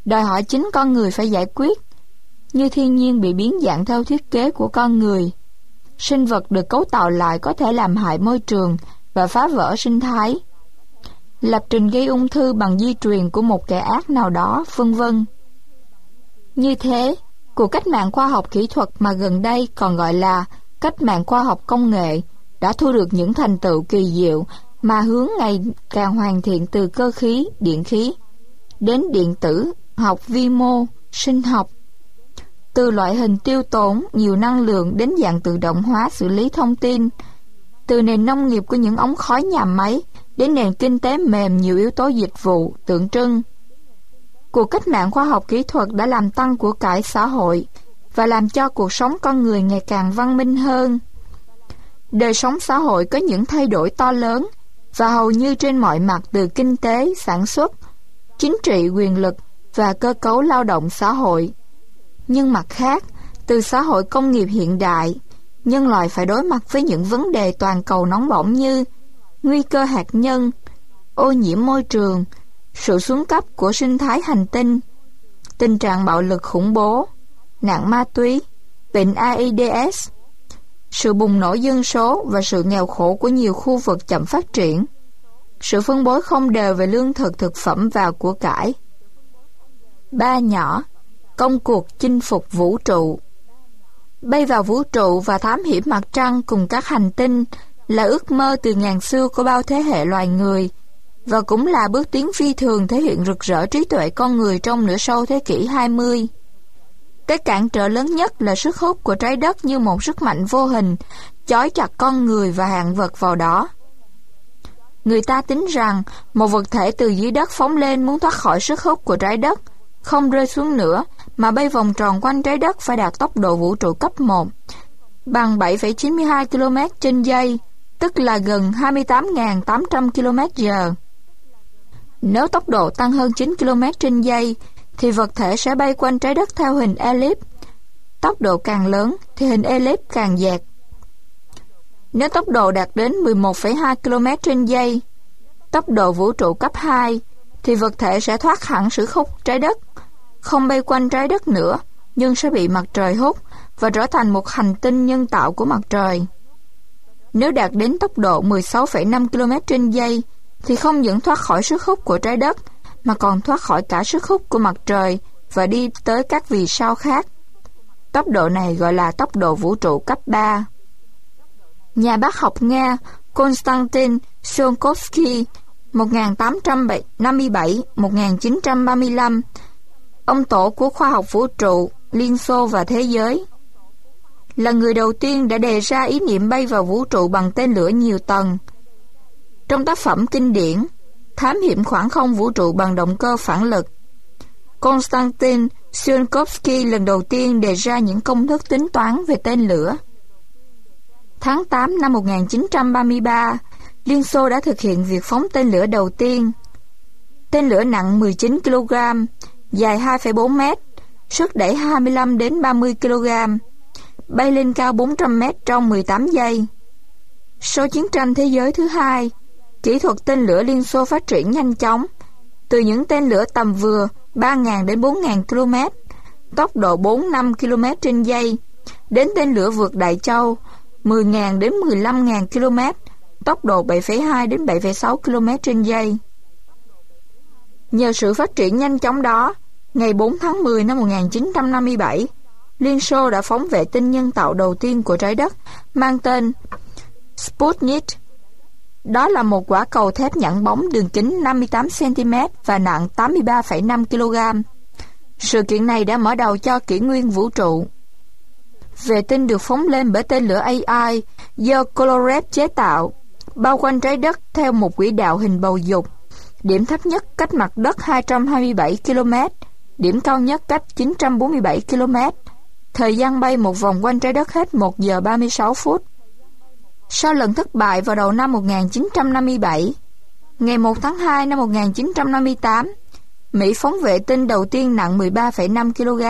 đòi hỏi chính con người phải giải quyết. Như thiên nhiên bị biến dạng theo thiết kế của con người, sinh vật được cấu tạo lại có thể làm hại môi trường và phá vỡ sinh thái, lập trình gây ung thư bằng di truyền của một kẻ ác nào đó, vân vân. Như thế, cuộc cách mạng khoa học kỹ thuật mà gần đây còn gọi là cách mạng khoa học công nghệ đã thu được những thành tựu kỳ diệu mà hướng ngày càng hoàn thiện, từ cơ khí, điện khí đến điện tử, học vi mô, sinh học, từ loại hình tiêu tốn nhiều năng lượng đến dạng tự động hóa xử lý thông tin, từ nền nông nghiệp của những ống khói nhà máy đến nền kinh tế mềm nhiều yếu tố dịch vụ tượng trưng. Cuộc cách mạng khoa học kỹ thuật đã làm tăng của cải xã hội và làm cho cuộc sống con người ngày càng văn minh hơn. Đời sống xã hội có những thay đổi to lớn và hầu như trên mọi mặt, từ kinh tế, sản xuất, chính trị, quyền lực và cơ cấu lao động xã hội. Nhưng mặt khác, từ xã hội công nghiệp hiện đại, nhân loại phải đối mặt với những vấn đề toàn cầu nóng bỏng như nguy cơ hạt nhân, ô nhiễm môi trường, sự xuống cấp của sinh thái hành tinh, tình trạng bạo lực khủng bố, nạn ma túy, bệnh AIDS, sự bùng nổ dân số và sự nghèo khổ của nhiều khu vực chậm phát triển, sự phân bố không đều về lương thực, thực phẩm và của cải. Ba nhỏ, công cuộc chinh phục vũ trụ. Bay vào vũ trụ và thám hiểm mặt trăng cùng các hành tinh là ước mơ từ ngàn xưa của bao thế hệ loài người, và cũng là bước tiến phi thường thể hiện rực rỡ trí tuệ con người trong nửa sau thế kỷ 20. Cái cản trở lớn nhất là sức hút của trái đất như một sức mạnh vô hình, chói chặt con người và vạn vật vào đó. Người ta tính rằng một vật thể từ dưới đất phóng lên muốn thoát khỏi sức hút của trái đất, không rơi xuống nữa mà bay vòng tròn quanh trái đất phải đạt tốc độ vũ trụ cấp 1, bằng 7,92 km/giây, tức là gần 28.800 km/h. Nếu tốc độ tăng hơn 9 km/giây, thì vật thể sẽ bay quanh trái đất theo hình elip. Tốc độ càng lớn thì hình elip càng dẹt. Nếu tốc độ đạt đến 11,2 km/giây, tốc độ vũ trụ cấp 2, thì vật thể sẽ thoát hẳn sự hút trái đất, không bay quanh trái đất nữa, nhưng sẽ bị mặt trời hút và trở thành một hành tinh nhân tạo của mặt trời. Nếu đạt đến tốc độ 16,5 km/giây, thì không những thoát khỏi sức hút của trái đất, mà còn thoát khỏi cả sức hút của mặt trời và đi tới các vì sao khác. Tốc độ này gọi là tốc độ vũ trụ cấp 3. Nhà bác học Nga Konstantin Tsiolkovsky 1857-1935, ông tổ của khoa học vũ trụ, Liên Xô và thế giới, là người đầu tiên đã đề ra ý niệm bay vào vũ trụ bằng tên lửa nhiều tầng. Trong tác phẩm kinh điển Thám hiểm khoảng không vũ trụ bằng động cơ phản lực, Konstantin Tsiolkovsky lần đầu tiên đề ra những công thức tính toán về tên lửa. Tháng 8 năm 1933, Liên Xô đã thực hiện việc phóng tên lửa đầu tiên. Tên lửa nặng 19 kg, dài 2,4 mét, sức đẩy 25 đến 30 kg, bay lên cao 400 mét trong 18 giây. Sau chiến tranh thế giới thứ hai, kỹ thuật tên lửa Liên Xô phát triển nhanh chóng, từ những tên lửa tầm vừa 3.000 đến 4.000 km, tốc độ 4-5 km/giây, đến tên lửa vượt Đại Châu 10.000 đến 15.000 km, tốc độ 7,2 đến 7,6 km/giây. Nhờ sự phát triển nhanh chóng đó, ngày 4 tháng 10 năm 1957, Liên Xô đã phóng vệ tinh nhân tạo đầu tiên của trái đất mang tên Sputnik. Đó là một quả cầu thép nhẵn bóng đường kính 58 cm và nặng 83,5 kg. Sự kiện này đã mở đầu cho kỷ nguyên vũ trụ. Vệ tinh được phóng lên bởi tên lửa AI do Kolorev chế tạo, bao quanh trái đất theo một quỹ đạo hình bầu dục, điểm thấp nhất cách mặt đất 227 km, điểm cao nhất cách 947 km. Thời gian bay một vòng quanh trái đất hết 1 giờ 36 phút. Sau lần thất bại vào đầu năm 1957, ngày 1 tháng 2 năm 1958, Mỹ phóng vệ tinh đầu tiên nặng 13,5 kg.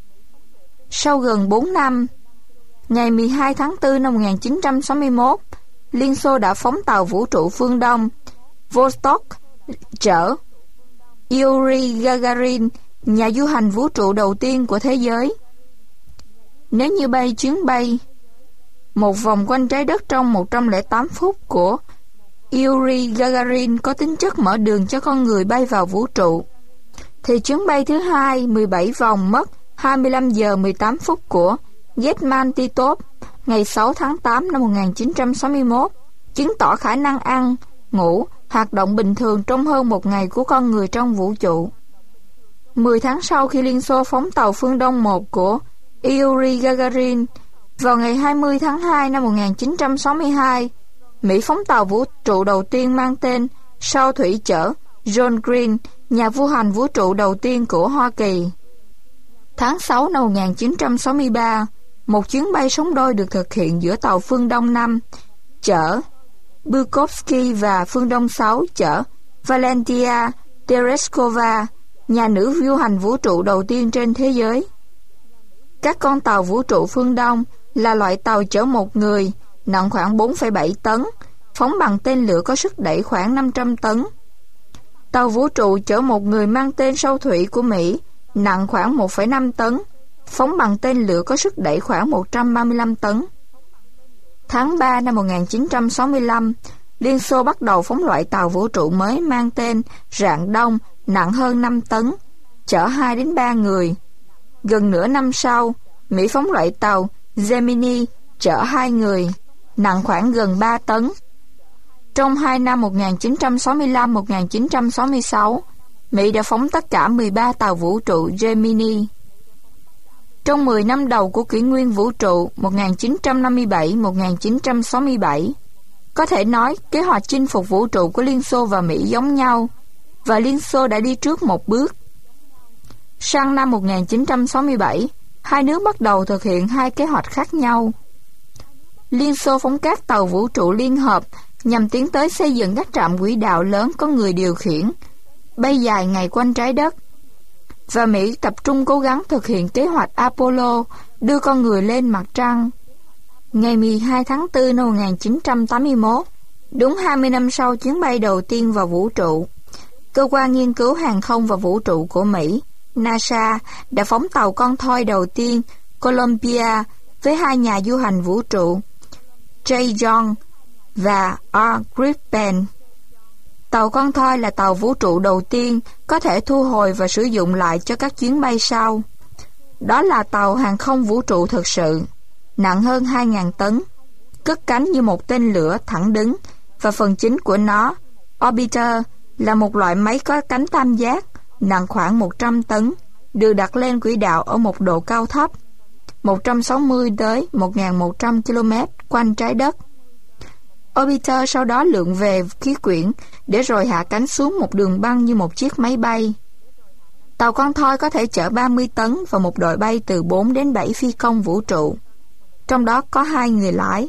Sau gần 4 năm, ngày 12 tháng 4 năm 1961, Liên Xô đã phóng tàu vũ trụ phương Đông Vostok chở Yuri Gagarin nhà du hành vũ trụ đầu tiên của thế giới. Nếu như bay chuyến bay một vòng quanh trái đất trong 108 phút của Yuri Gagarin có tính chất mở đường cho con người bay vào vũ trụ, thì chuyến bay thứ hai 17 vòng mất 25 giờ 18 phút của Getman Titov ngày 6 tháng 8 năm 1961 chứng tỏ khả năng ăn, ngủ, hoạt động bình thường trong hơn một ngày của con người trong vũ trụ. 10 tháng sau khi Liên Xô phóng tàu Phương Đông 1 của Yuri Gagarin, vào ngày 20 tháng 2 năm 1962, Mỹ phóng tàu vũ trụ đầu tiên mang tên sao thủy chở John Glenn, nhà du hành vũ trụ đầu tiên của Hoa Kỳ. Tháng 6 năm 1963, một chuyến bay sóng đôi được thực hiện giữa tàu Phương Đông 5 chở Bukovsky và Phương Đông 6 chở Valentia Tereshkova, nhà nữ du hành vũ trụ đầu tiên trên thế giới. Các con tàu vũ trụ Phương Đông là loại tàu chở một người, nặng khoảng 4,7 tấn, phóng bằng tên lửa có sức đẩy khoảng 500 tấn. Tàu vũ trụ chở một người mang tên sao thủy của Mỹ, nặng khoảng 1,5 tấn, phóng bằng tên lửa có sức đẩy khoảng 135 tấn. Tháng 3 năm 1965, Liên Xô bắt đầu phóng loại tàu vũ trụ mới mang tên Rạng Đông, nặng hơn 5 tấn, chở 2 đến 3 người. Gần nửa năm sau, Mỹ phóng loại tàu Gemini chở 2 người, nặng khoảng gần 3 tấn. Trong 2 năm 1965-1966, Mỹ đã phóng tất cả 13 tàu vũ trụ Gemini. Trong 10 năm đầu của kỷ nguyên vũ trụ 1957-1967, có thể nói kế hoạch chinh phục vũ trụ của Liên Xô và Mỹ giống nhau, và Liên Xô đã đi trước một bước. Sang năm 1967, hai nước bắt đầu thực hiện hai kế hoạch khác nhau. Liên Xô phóng các tàu vũ trụ liên hợp nhằm tiến tới xây dựng các trạm quỹ đạo lớn có người điều khiển, bay dài ngày quanh trái đất. Và Mỹ tập trung cố gắng thực hiện kế hoạch Apollo đưa con người lên mặt trăng. Ngày 12 tháng 4 năm 1981, đúng 20 năm sau chuyến bay đầu tiên vào vũ trụ, cơ quan nghiên cứu hàng không và vũ trụ của Mỹ, NASA, đã phóng tàu con thoi đầu tiên Columbia với hai nhà du hành vũ trụ J. Young và R. Gripen. Tàu con thoi là tàu vũ trụ đầu tiên có thể thu hồi và sử dụng lại cho các chuyến bay sau. Đó là tàu hàng không vũ trụ thực sự, nặng hơn 2.000 tấn, cất cánh như một tên lửa thẳng đứng, và phần chính của nó, orbiter, là một loại máy có cánh tam giác, nặng khoảng 100 tấn, được đặt lên quỹ đạo ở một độ cao thấp, 160 tới 1.100 km quanh trái đất. Orbiter sau đó lượn về khí quyển để rồi hạ cánh xuống một đường băng như một chiếc máy bay. Tàu con thoi có thể chở 30 tấn và một đội bay từ 4 đến 7 phi công vũ trụ, trong đó có 2 người lái.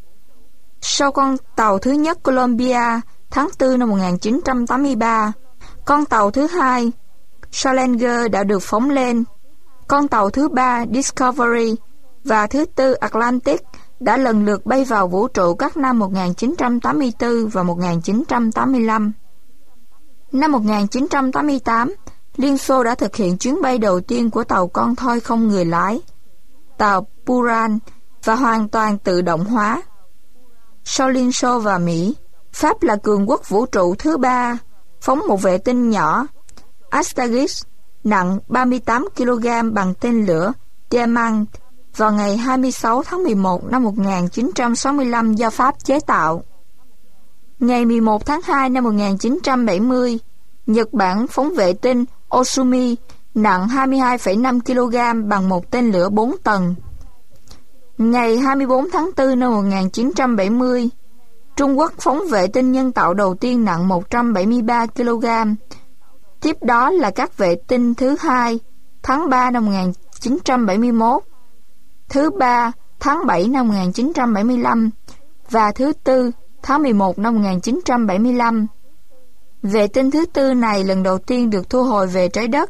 Sau con tàu thứ nhất Columbia tháng 4 năm 1983, con tàu thứ hai Challenger đã được phóng lên. Con tàu thứ ba Discovery và thứ tư Atlantic đã lần lượt bay vào vũ trụ các năm 1984 và 1985. Năm 1988, Liên Xô đã thực hiện chuyến bay đầu tiên của tàu con thoi không người lái, tàu Buran, và hoàn toàn tự động hóa. Sau Liên Xô và Mỹ, Pháp là cường quốc vũ trụ thứ ba, phóng một vệ tinh nhỏ Astralis nặng 38 kg bằng tên lửa Diamant vào ngày 26 tháng 11 năm 1965 do Pháp chế tạo. Ngày 11 tháng 2 năm 1970, Nhật Bản phóng vệ tinh Osumi nặng 22,5 kg bằng một tên lửa 4 tầng. Ngày 24 tháng 4 năm 1970, Trung Quốc phóng vệ tinh nhân tạo đầu tiên nặng 173 kg. Tiếp đó là các vệ tinh thứ hai tháng 3 năm 1971, thứ ba tháng 7 năm 1975 và thứ tư tháng 11 năm 1975. Vệ tinh thứ tư này lần đầu tiên được thu hồi về trái đất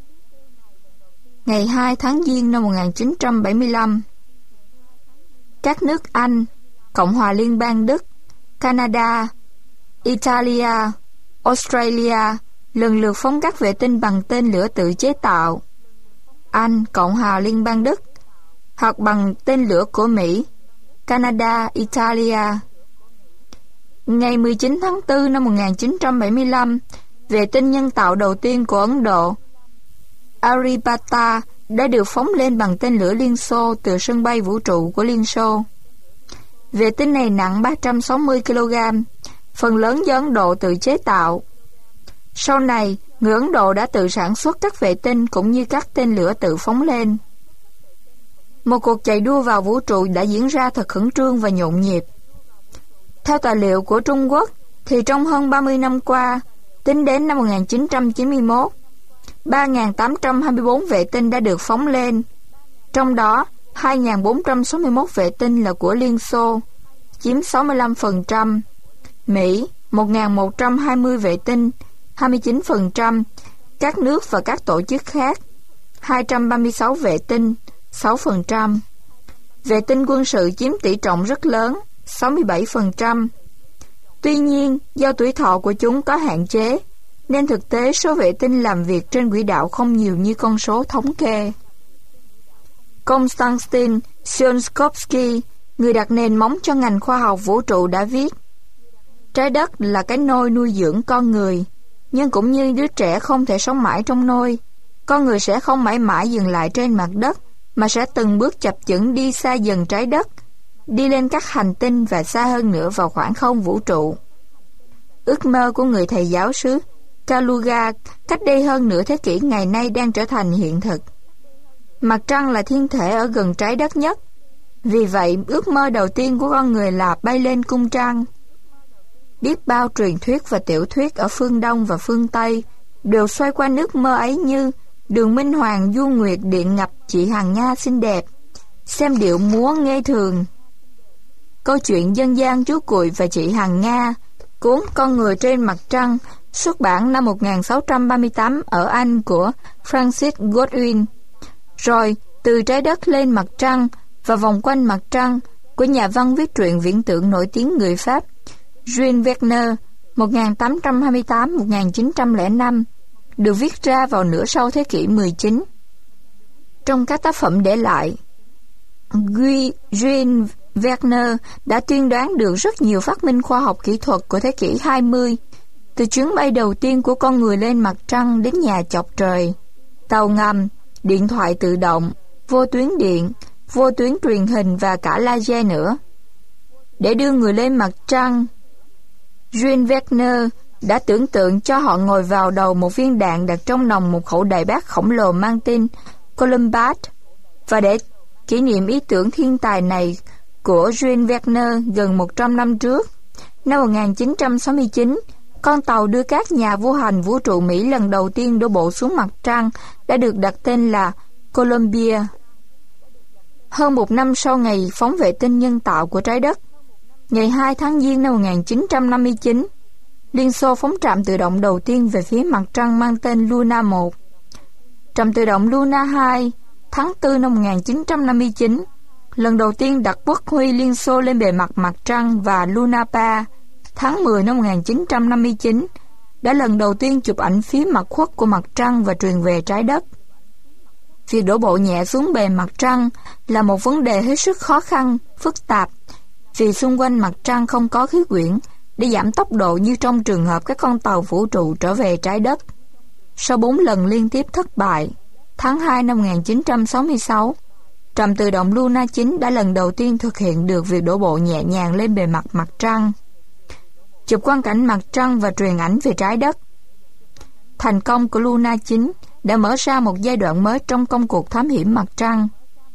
ngày 2 tháng Giêng năm 1975. Các nước Anh, Cộng hòa Liên bang Đức, Canada, Italia, Australia lần lượt phóng các vệ tinh bằng tên lửa tự chế tạo Anh, Cộng hòa Liên bang Đức, hoặc bằng tên lửa của Mỹ, Canada, Italia. Ngày 19 tháng 4 năm 1975, vệ tinh nhân tạo đầu tiên của Ấn Độ, Aryabhata, đã được phóng lên bằng tên lửa Liên Xô từ sân bay vũ trụ của Liên Xô. Vệ tinh này nặng 360 kg, phần lớn do Ấn Độ tự chế tạo. Sau này, người Ấn Độ đã tự sản xuất các vệ tinh cũng như các tên lửa tự phóng lên. Một cuộc chạy đua vào vũ trụ đã diễn ra thật khẩn trương và nhộn nhịp. Theo tài liệu của Trung Quốc, thì trong hơn 30 năm qua, tính đến năm 1991, 3.824 vệ tinh đã được phóng lên. Trong đó, 2.461 vệ tinh là của Liên Xô, chiếm 65%, Mỹ 1.120 vệ tinh, 29%, các nước và các tổ chức khác 236 vệ tinh, 6%. Vệ tinh quân sự chiếm tỷ trọng rất lớn, 67%. Tuy nhiên, do tuổi thọ của chúng có hạn chế, nên thực tế số vệ tinh làm việc trên quỹ đạo không nhiều như con số thống kê. Konstantin Tsiolkovsky, người đặt nền móng cho ngành khoa học vũ trụ đã viết: trái đất là cái nôi nuôi dưỡng con người, nhưng cũng như đứa trẻ không thể sống mãi trong nôi, con người sẽ không mãi mãi dừng lại trên mặt đất, mà sẽ từng bước chập chững đi xa dần trái đất, đi lên các hành tinh và xa hơn nữa vào khoảng không vũ trụ. Ước mơ của người thầy giáo xứ Kaluga cách đây hơn nửa thế kỷ ngày nay đang trở thành hiện thực. Mặt trăng là thiên thể ở gần trái đất nhất. Vì vậy, ước mơ đầu tiên của con người là bay lên cung trăng. Biết bao truyền thuyết và tiểu thuyết ở phương Đông và phương Tây đều xoay quanh ước mơ ấy, như Đường Minh Hoàng du nguyệt điện ngập chị Hằng Nga xinh đẹp, xem điệu múa nghe thường. Câu chuyện dân gian chú Cuội và chị Hằng Nga, cuốn Con người trên mặt trăng, xuất bản năm 1638 ở Anh của Francis Godwin. Rồi, Từ trái đất lên mặt trăng và Vòng quanh mặt trăng của nhà văn viết truyện viễn tưởng nổi tiếng người Pháp Jules Verne 1828-1905, được viết ra vào nửa sau thế kỷ 19. Trong các tác phẩm để lại, Jules Verne đã tiên đoán được rất nhiều phát minh khoa học kỹ thuật của thế kỷ 20, từ chuyến bay đầu tiên của con người lên mặt trăng đến nhà chọc trời, tàu ngầm, điện thoại tự động, vô tuyến điện, vô tuyến truyền hình và cả laser nữa. Để đưa người lên mặt trăng, Jules Verne đã tưởng tượng cho họ ngồi vào đầu một viên đạn đặt trong nòng một khẩu đại bác khổng lồ mang tên Columbus. Và để kỷ niệm ý tưởng thiên tài này của Jules Verne gần 100 năm trước, năm 1969, con tàu đưa các nhà du hành vũ trụ Mỹ lần đầu tiên đổ bộ xuống mặt trăng đã được đặt tên là Columbia. Hơn một năm sau ngày phóng vệ tinh nhân tạo của trái đất, ngày 2 tháng Giêng năm 1959, Liên Xô phóng trạm tự động đầu tiên về phía mặt trăng mang tên Luna 1. Trạm tự động Luna 2, tháng 4 năm 1959, lần đầu tiên đặt quốc huy Liên Xô lên bề mặt mặt trăng, và Luna 3, tháng 10 năm 1959, đã lần đầu tiên chụp ảnh phía mặt khuất của mặt trăng và truyền về trái đất. Việc đổ bộ nhẹ xuống bề mặt trăng là một vấn đề hết sức khó khăn, phức tạp, vì xung quanh mặt trăng không có khí quyển để giảm tốc độ như trong trường hợp các con tàu vũ trụ trở về trái đất. Sau 4 lần liên tiếp thất bại, tháng 2 năm 1966, trạm tự động Luna 9 đã lần đầu tiên thực hiện được việc đổ bộ nhẹ nhàng lên bề mặt mặt trăng, chụp quang cảnh mặt trăng và truyền ảnh về trái đất. Thành công của Luna 9 đã mở ra một giai đoạn mới trong công cuộc thám hiểm mặt trăng.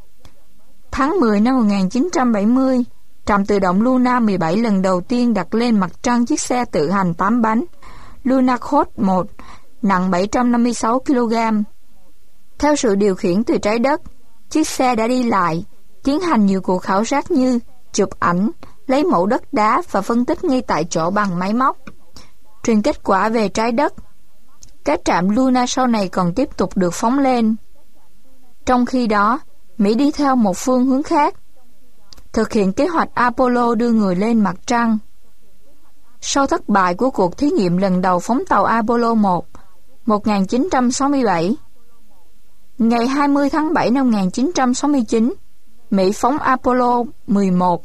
Tháng 10 năm 1970, trạm tự động Luna 17 lần đầu tiên đặt lên mặt trăng chiếc xe tự hành 8 bánh Lunokhod 1 nặng 756 kg. Theo sự điều khiển từ trái đất, chiếc xe đã đi lại, tiến hành nhiều cuộc khảo sát như chụp ảnh, lấy mẫu đất đá và phân tích ngay tại chỗ bằng máy móc, truyền kết quả về trái đất. Các trạm Luna sau này còn tiếp tục được phóng lên. Trong khi đó, Mỹ đi theo một phương hướng khác, thực hiện kế hoạch Apollo đưa người lên mặt trăng. Sau thất bại của cuộc thí nghiệm lần đầu phóng tàu Apollo 1 1967. Ngày 20 tháng 7 năm 1969, Mỹ phóng Apollo 11.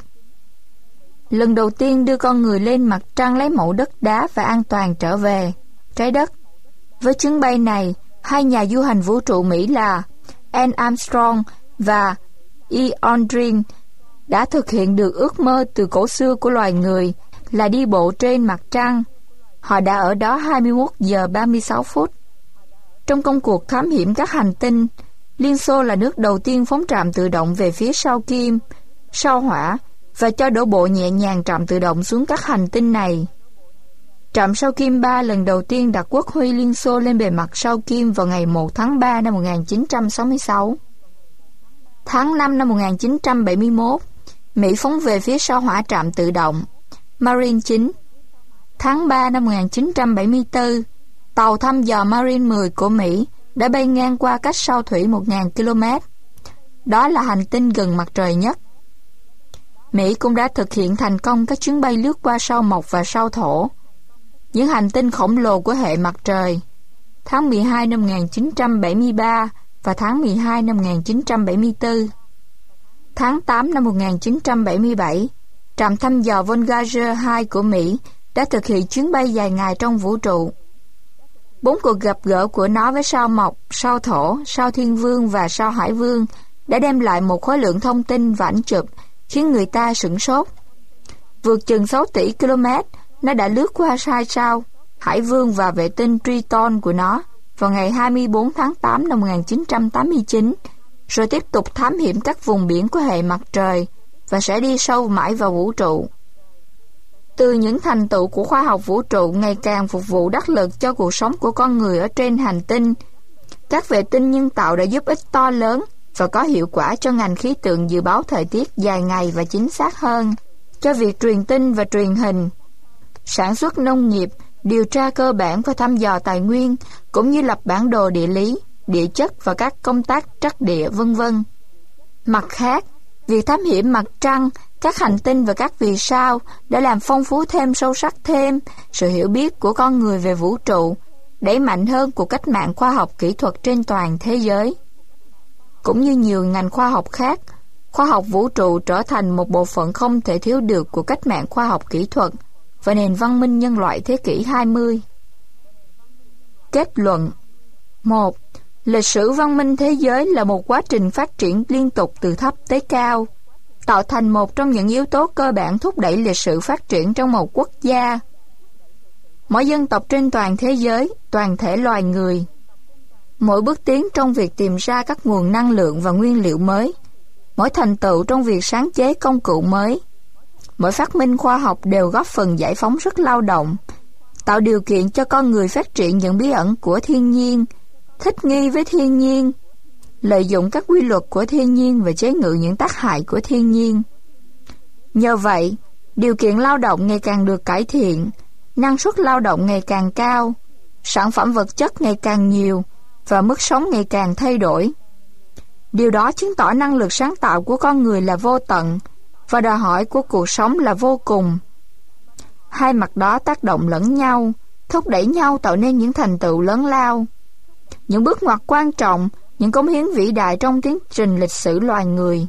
Lần đầu tiên đưa con người lên mặt trăng lấy mẫu đất đá và an toàn trở về trái đất. Với chuyến bay này, hai nhà du hành vũ trụ Mỹ là Neil Armstrong và E. Aldrin đã thực hiện được ước mơ từ cổ xưa của loài người là đi bộ trên mặt trăng. Họ đã ở đó 21 giờ 36 phút. Trong công cuộc thám hiểm các hành tinh, Liên Xô là nước đầu tiên phóng trạm tự động về phía sao Kim, sao Hỏa và cho đổ bộ nhẹ nhàng trạm tự động xuống các hành tinh này. Trạm sao Kim 3 lần đầu tiên đặt quốc huy Liên Xô lên bề mặt sao Kim vào ngày 1 tháng 3 năm 1966. Tháng 5 năm 1971, Mỹ phóng về phía sao Hỏa trạm tự động Marine 9. Tháng 3 năm 1974, tàu thăm dò Marine 10 của Mỹ đã bay ngang qua cách sao thủy 1.000 km. Đó là hành tinh gần mặt trời nhất. Mỹ cũng đã thực hiện thành công các chuyến bay lướt qua sao Mộc và sao Thổ, những hành tinh khổng lồ của hệ mặt trời, tháng 12 năm 1973 và tháng 12 năm 1974. Tháng 8 năm 1977, trạm thăm dò Voyager 2 của Mỹ đã thực hiện chuyến bay dài ngày trong vũ trụ. 4 cuộc gặp gỡ của nó với sao Mộc, sao Thổ, sao Thiên Vương và sao Hải Vương đã đem lại một khối lượng thông tin và ảnh chụp khiến người ta sửng sốt. Vượt chừng 6 tỷ km, nó đã lướt qua hai sao Hải Vương và vệ tinh Triton của nó vào ngày 24 tháng 8 năm 1989, rồi tiếp tục thám hiểm các vùng biển của hệ mặt trời và sẽ đi sâu mãi vào vũ trụ. Từ những thành tựu của khoa học vũ trụ ngày càng phục vụ đắc lực cho cuộc sống của con người ở trên hành tinh, các vệ tinh nhân tạo đã giúp ích to lớn và có hiệu quả cho ngành khí tượng dự báo thời tiết dài ngày và chính xác hơn, cho việc truyền tin và truyền hình, sản xuất nông nghiệp, điều tra cơ bản và thăm dò tài nguyên, cũng như lập bản đồ địa lý, địa chất và các công tác trắc địa, v.v. Mặt khác, việc thám hiểm mặt trăng, các hành tinh và các vì sao đã làm phong phú thêm, sâu sắc thêm sự hiểu biết của con người về vũ trụ, đẩy mạnh hơn cuộc cách mạng khoa học kỹ thuật trên toàn thế giới. Cũng như nhiều ngành khoa học khác, khoa học vũ trụ trở thành một bộ phận không thể thiếu được của cách mạng khoa học kỹ thuật và nền văn minh nhân loại thế kỷ 20. Kết luận. 1. Lịch sử văn minh thế giới là một quá trình phát triển liên tục từ thấp tới cao, tạo thành một trong những yếu tố cơ bản thúc đẩy lịch sử phát triển trong một quốc gia. Mỗi dân tộc trên toàn thế giới, toàn thể loài người, mỗi bước tiến trong việc tìm ra các nguồn năng lượng và nguyên liệu mới, mỗi thành tựu trong việc sáng chế công cụ mới, mỗi phát minh khoa học đều góp phần giải phóng sức lao động, tạo điều kiện cho con người phát triển những bí ẩn của thiên nhiên, thích nghi với thiên nhiên, lợi dụng các quy luật của thiên nhiên và chế ngự những tác hại của thiên nhiên. Nhờ vậy, điều kiện lao động ngày càng được cải thiện, năng suất lao động ngày càng cao, sản phẩm vật chất ngày càng nhiều và mức sống ngày càng thay đổi. Điều đó chứng tỏ năng lực sáng tạo của con người là vô tận và đòi hỏi của cuộc sống là vô cùng. Hai mặt đó tác động lẫn nhau, thúc đẩy nhau tạo nên những thành tựu lớn lao, những bước ngoặt quan trọng, những cống hiến vĩ đại trong tiến trình lịch sử loài người.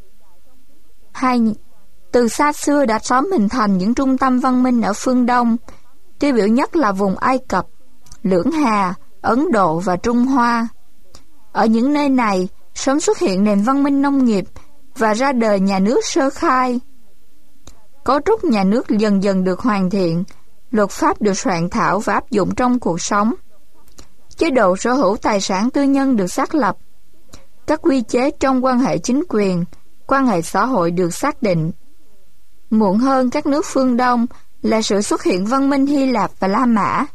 2. Từ xa xưa đã sớm hình thành những trung tâm văn minh ở phương Đông, tiêu biểu nhất là vùng Ai Cập, Lưỡng Hà, Ấn Độ và Trung Hoa. Ở những nơi này, sớm xuất hiện nền văn minh nông nghiệp và ra đời nhà nước sơ khai. Cấu trúc nhà nước dần dần được hoàn thiện, luật pháp được soạn thảo và áp dụng trong cuộc sống. Chế độ sở hữu tài sản tư nhân được xác lập. Các quy chế trong quan hệ chính quyền, quan hệ xã hội được xác định. Muộn hơn các nước phương Đông là sự xuất hiện văn minh Hy Lạp và La Mã.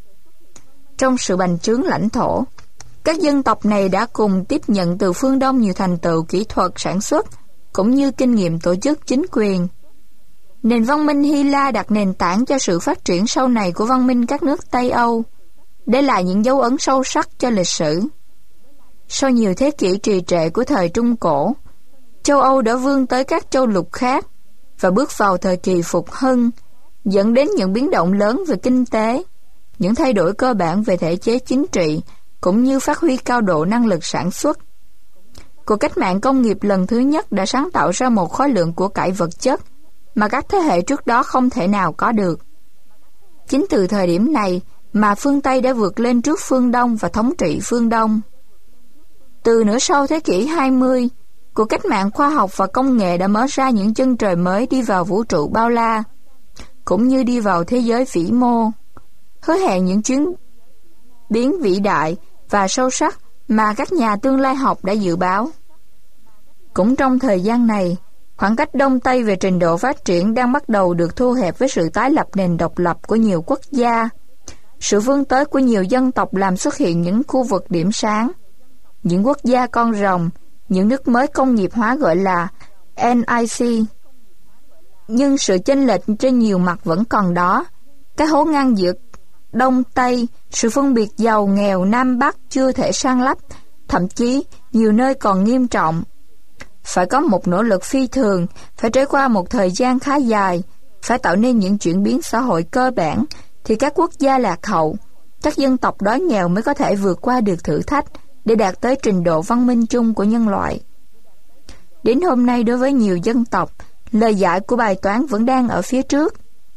Trong sự bành trướng lãnh thổ, các dân tộc này đã cùng tiếp nhận từ phương Đông nhiều thành tựu kỹ thuật sản xuất, cũng như kinh nghiệm tổ chức chính quyền. Nền văn minh Hy La đặt nền tảng cho sự phát triển sau này của văn minh các nước Tây Âu, để lại những dấu ấn sâu sắc cho lịch sử. Sau nhiều thế kỷ trì trệ của thời Trung Cổ, châu Âu đã vươn tới các châu lục khác và bước vào thời kỳ phục hưng, dẫn đến những biến động lớn về kinh tế, những thay đổi cơ bản về thể chế chính trị, cũng như phát huy cao độ năng lực sản xuất. Cuộc cách mạng công nghiệp lần thứ nhất đã sáng tạo ra một khối lượng của cải vật chất mà các thế hệ trước đó không thể nào có được. Chính từ thời điểm này mà phương Tây đã vượt lên trước phương Đông và thống trị phương Đông. Từ nửa sau thế kỷ 20, cuộc cách mạng khoa học và công nghệ đã mở ra những chân trời mới đi vào vũ trụ bao la, cũng như đi vào thế giới vĩ mô, hứa hẹn những chuyến biến vĩ đại và sâu sắc mà các nhà tương lai học đã dự báo. Cũng trong thời gian này, khoảng cách Đông Tây về trình độ phát triển đang bắt đầu được thu hẹp với sự tái lập nền độc lập của nhiều quốc gia. Sự vươn tới của nhiều dân tộc làm xuất hiện những khu vực điểm sáng, những quốc gia con rồng, những nước mới công nghiệp hóa gọi là NIC. Nhưng sự chênh lệch trên nhiều mặt vẫn còn đó. Cái hố ngăn giữa Đông Tây, sự phân biệt giàu nghèo Nam Bắc chưa thể san lấp, thậm chí nhiều nơi còn nghiêm trọng. Phải có một nỗ lực phi thường, phải trải qua một thời gian khá dài, phải tạo nên những chuyển biến xã hội cơ bản, thì các quốc gia lạc hậu, các dân tộc đói nghèo mới có thể vượt qua được thử thách để đạt tới trình độ văn minh chung của nhân loại. Đến hôm nay đối với nhiều dân tộc, lời giải của bài toán vẫn đang ở phía trước.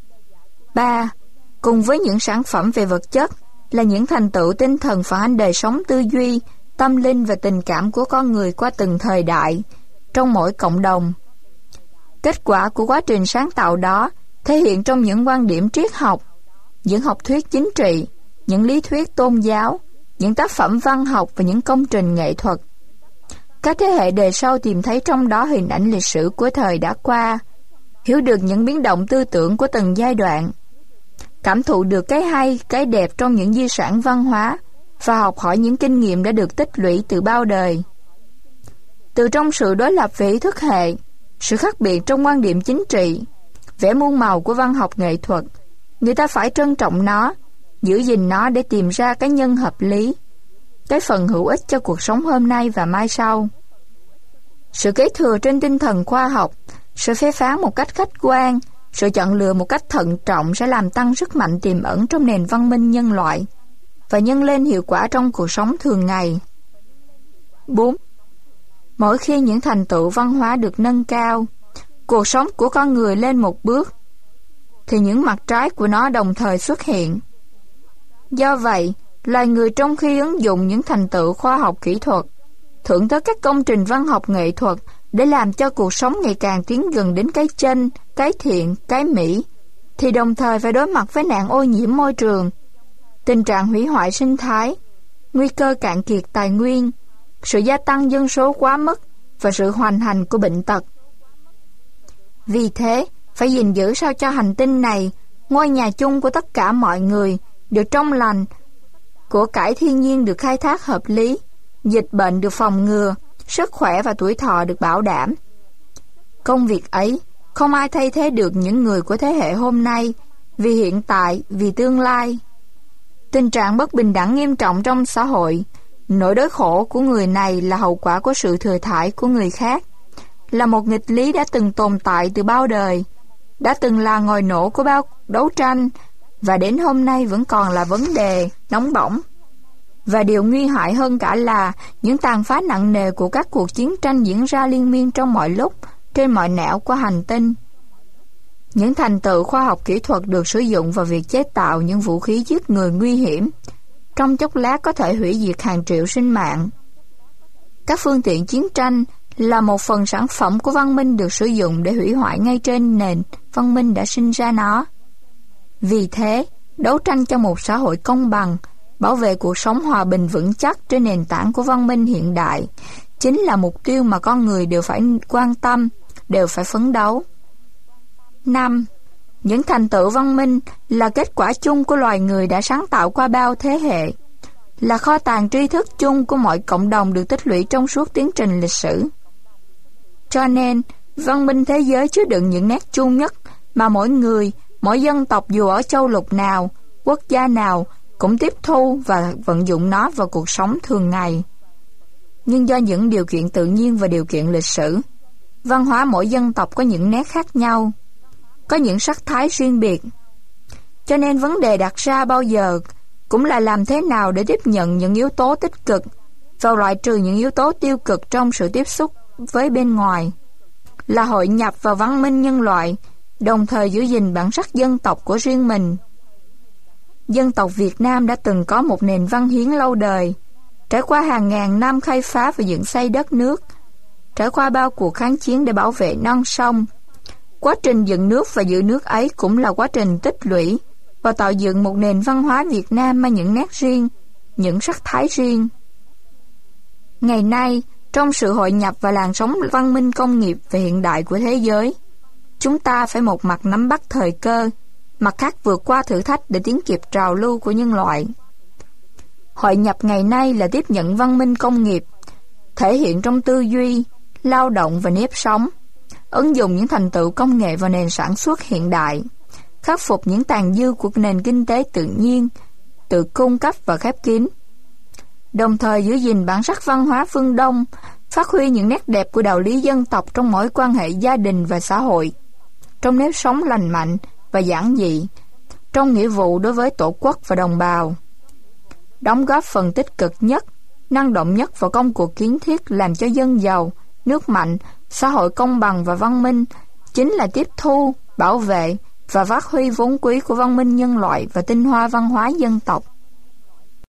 3. Cùng với những sản phẩm về vật chất là những thành tựu tinh thần phản ánh đời sống tư duy, tâm linh và tình cảm của con người qua từng thời đại, trong mỗi cộng đồng. Kết quả của quá trình sáng tạo đó thể hiện trong những quan điểm triết học, những học thuyết chính trị, những lý thuyết tôn giáo, những tác phẩm văn học và những công trình nghệ thuật. Các thế hệ đời sau tìm thấy trong đó hình ảnh lịch sử của thời đã qua, hiểu được những biến động tư tưởng của từng giai đoạn, cảm thụ được cái hay, cái đẹp trong những di sản văn hóa và học hỏi những kinh nghiệm đã được tích lũy từ bao đời. Từ trong sự đối lập về ý thức hệ, sự khác biệt trong quan điểm chính trị, vẻ muôn màu của văn học nghệ thuật, người ta phải trân trọng nó, giữ gìn nó để tìm ra cái nhân hợp lý, cái phần hữu ích cho cuộc sống hôm nay và mai sau. Sự kế thừa trên tinh thần khoa học, sự phê phán một cách khách quan, sự chọn lựa một cách thận trọng sẽ làm tăng sức mạnh tiềm ẩn trong nền văn minh nhân loại và nhân lên hiệu quả trong cuộc sống thường ngày. 4. Mỗi khi những thành tựu văn hóa được nâng cao, cuộc sống của con người lên một bước, thì những mặt trái của nó đồng thời xuất hiện. Do vậy, loài người trong khi ứng dụng những thành tựu khoa học kỹ thuật, thưởng tới các công trình văn học nghệ thuật để làm cho cuộc sống ngày càng tiến gần đến cái chênh, cái thiện, cái mỹ, thì đồng thời phải đối mặt với nạn ô nhiễm môi trường, tình trạng hủy hoại sinh thái, nguy cơ cạn kiệt tài nguyên, sự gia tăng dân số quá mức và sự hoành hành của bệnh tật. Vì thế, phải gìn giữ sao cho hành tinh này, ngôi nhà chung của tất cả mọi người, được trong lành, của cải thiên nhiên được khai thác hợp lý, dịch bệnh được phòng ngừa, sức khỏe và tuổi thọ được bảo đảm. Công việc ấy, không ai thay thế được những người của thế hệ hôm nay, vì hiện tại, vì tương lai. Tình trạng bất bình đẳng nghiêm trọng trong xã hội, nỗi đói khổ của người này là hậu quả của sự thừa thãi của người khác, là một nghịch lý đã từng tồn tại từ bao đời, đã từng là ngòi nổ của bao đấu tranh, và đến hôm nay vẫn còn là vấn đề nóng bỏng. Và điều nguy hại hơn cả là những tàn phá nặng nề của các cuộc chiến tranh diễn ra liên miên trong mọi lúc, trên mọi nẻo của hành tinh. Những thành tựu khoa học kỹ thuật được sử dụng vào việc chế tạo những vũ khí giết người nguy hiểm, trong chốc lát có thể hủy diệt hàng triệu sinh mạng. Các phương tiện chiến tranh là một phần sản phẩm của văn minh được sử dụng để hủy hoại ngay trên nền văn minh đã sinh ra nó. Vì thế, đấu tranh cho một xã hội công bằng, bảo vệ cuộc sống hòa bình vững chắc trên nền tảng của văn minh hiện đại, chính là mục tiêu mà con người đều phải quan tâm, đều phải phấn đấu. 5. Những thành tựu văn minh là kết quả chung của loài người đã sáng tạo qua bao thế hệ, là kho tàng tri thức chung của mọi cộng đồng được tích lũy trong suốt tiến trình lịch sử. Cho nên, văn minh thế giới chứa đựng những nét chung nhất mà mỗi người, mỗi dân tộc dù ở châu lục nào, quốc gia nào cũng tiếp thu và vận dụng nó vào cuộc sống thường ngày. Nhưng do những điều kiện tự nhiên và điều kiện lịch sử, văn hóa mỗi dân tộc có những nét khác nhau, có những sắc thái riêng biệt. Cho nên vấn đề đặt ra bao giờ cũng là làm thế nào để tiếp nhận những yếu tố tích cực và loại trừ những yếu tố tiêu cực trong sự tiếp xúc với bên ngoài, là hội nhập vào văn minh nhân loại, đồng thời giữ gìn bản sắc dân tộc của riêng mình. Dân tộc Việt Nam đã từng có một nền văn hiến lâu đời, trải qua hàng ngàn năm khai phá và dựng xây đất nước, trải qua bao cuộc kháng chiến để bảo vệ non sông. Quá trình dựng nước và giữ nước ấy cũng là quá trình tích lũy và tạo dựng một nền văn hóa Việt Nam mang những nét riêng, những sắc thái riêng. Ngày nay, trong sự hội nhập và làn sóng văn minh công nghiệp và hiện đại của thế giới, chúng ta phải một mặt nắm bắt thời cơ, mặt khác vượt qua thử thách để tiến kịp trào lưu của nhân loại. Hội nhập ngày nay là tiếp nhận văn minh công nghiệp, thể hiện trong tư duy, lao động và nếp sống, ứng dụng những thành tựu công nghệ vào nền sản xuất hiện đại, khắc phục những tàn dư của nền kinh tế tự nhiên, tự cung cấp và khép kín, đồng thời giữ gìn bản sắc văn hóa phương Đông, phát huy những nét đẹp của đạo lý dân tộc trong mỗi quan hệ gia đình và xã hội, trong nếp sống lành mạnh và giản dị, trong nghĩa vụ đối với tổ quốc và đồng bào. Đóng góp phần tích cực nhất, năng động nhất vào công cuộc kiến thiết làm cho dân giàu, nước mạnh, xã hội công bằng và văn minh chính là tiếp thu, bảo vệ và phát huy vốn quý của văn minh nhân loại và tinh hoa văn hóa dân tộc.